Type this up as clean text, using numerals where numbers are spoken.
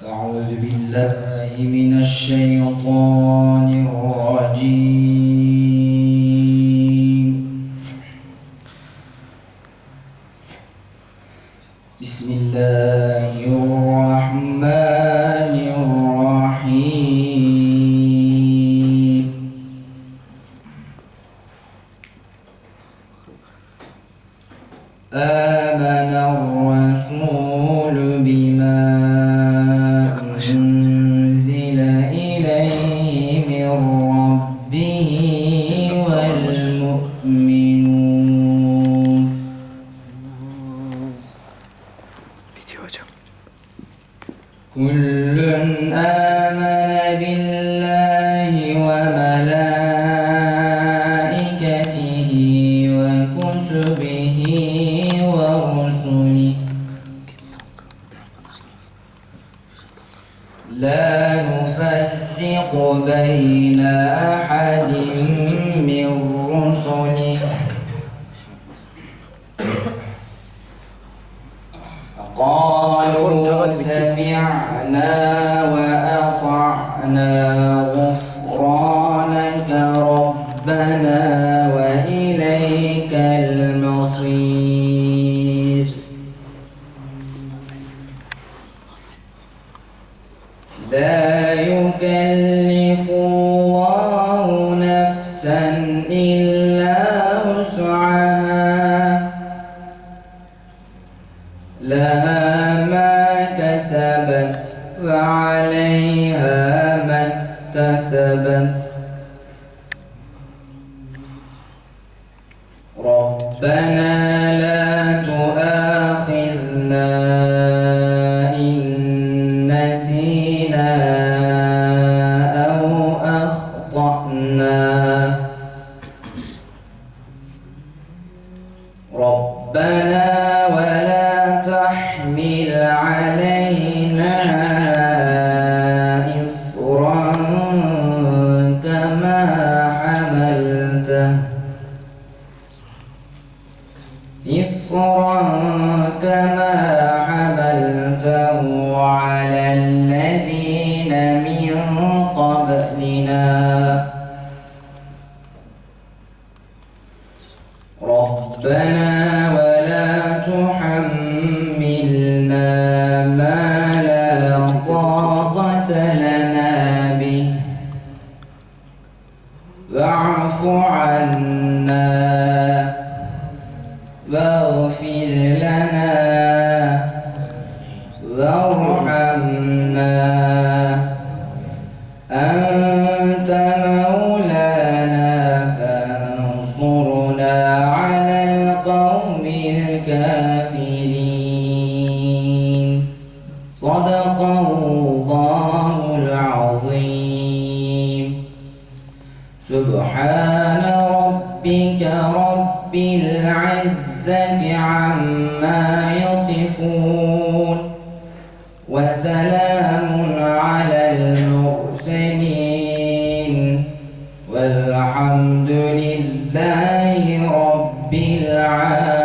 أعوذ بالله من الشيطان الرجيم. بسم الله الرحمن الرحيم. آمن الرسول بما أنزل إليه من ربه والمؤمنون كل آمن بالله وملائكته وكتبه ورسله لا نفرق بين أحد من رسله قالوا سمعنا وأطعنا غفرانك ربنا وإليك المصير لا يكلف الله نفسا إلا وسعها لها ما كسبت وعليها ما اكتسبت ربنا لا تؤاخذنا إن نسينا أو أخطأنا ربنا ولا تحمل علينا إصرا كما حملته على الذين من قبلنا ربنا ولا تحملنا ما لا طاقة لنا به واعف عنا واغفر لنا وارحمنا أنت مولانا فانصرنا على القوم الكافرين صدق الله العظيم. سبحان ربك رب العزة عما يصفون وسلام على المرسلين والحمد لله رب العالمين.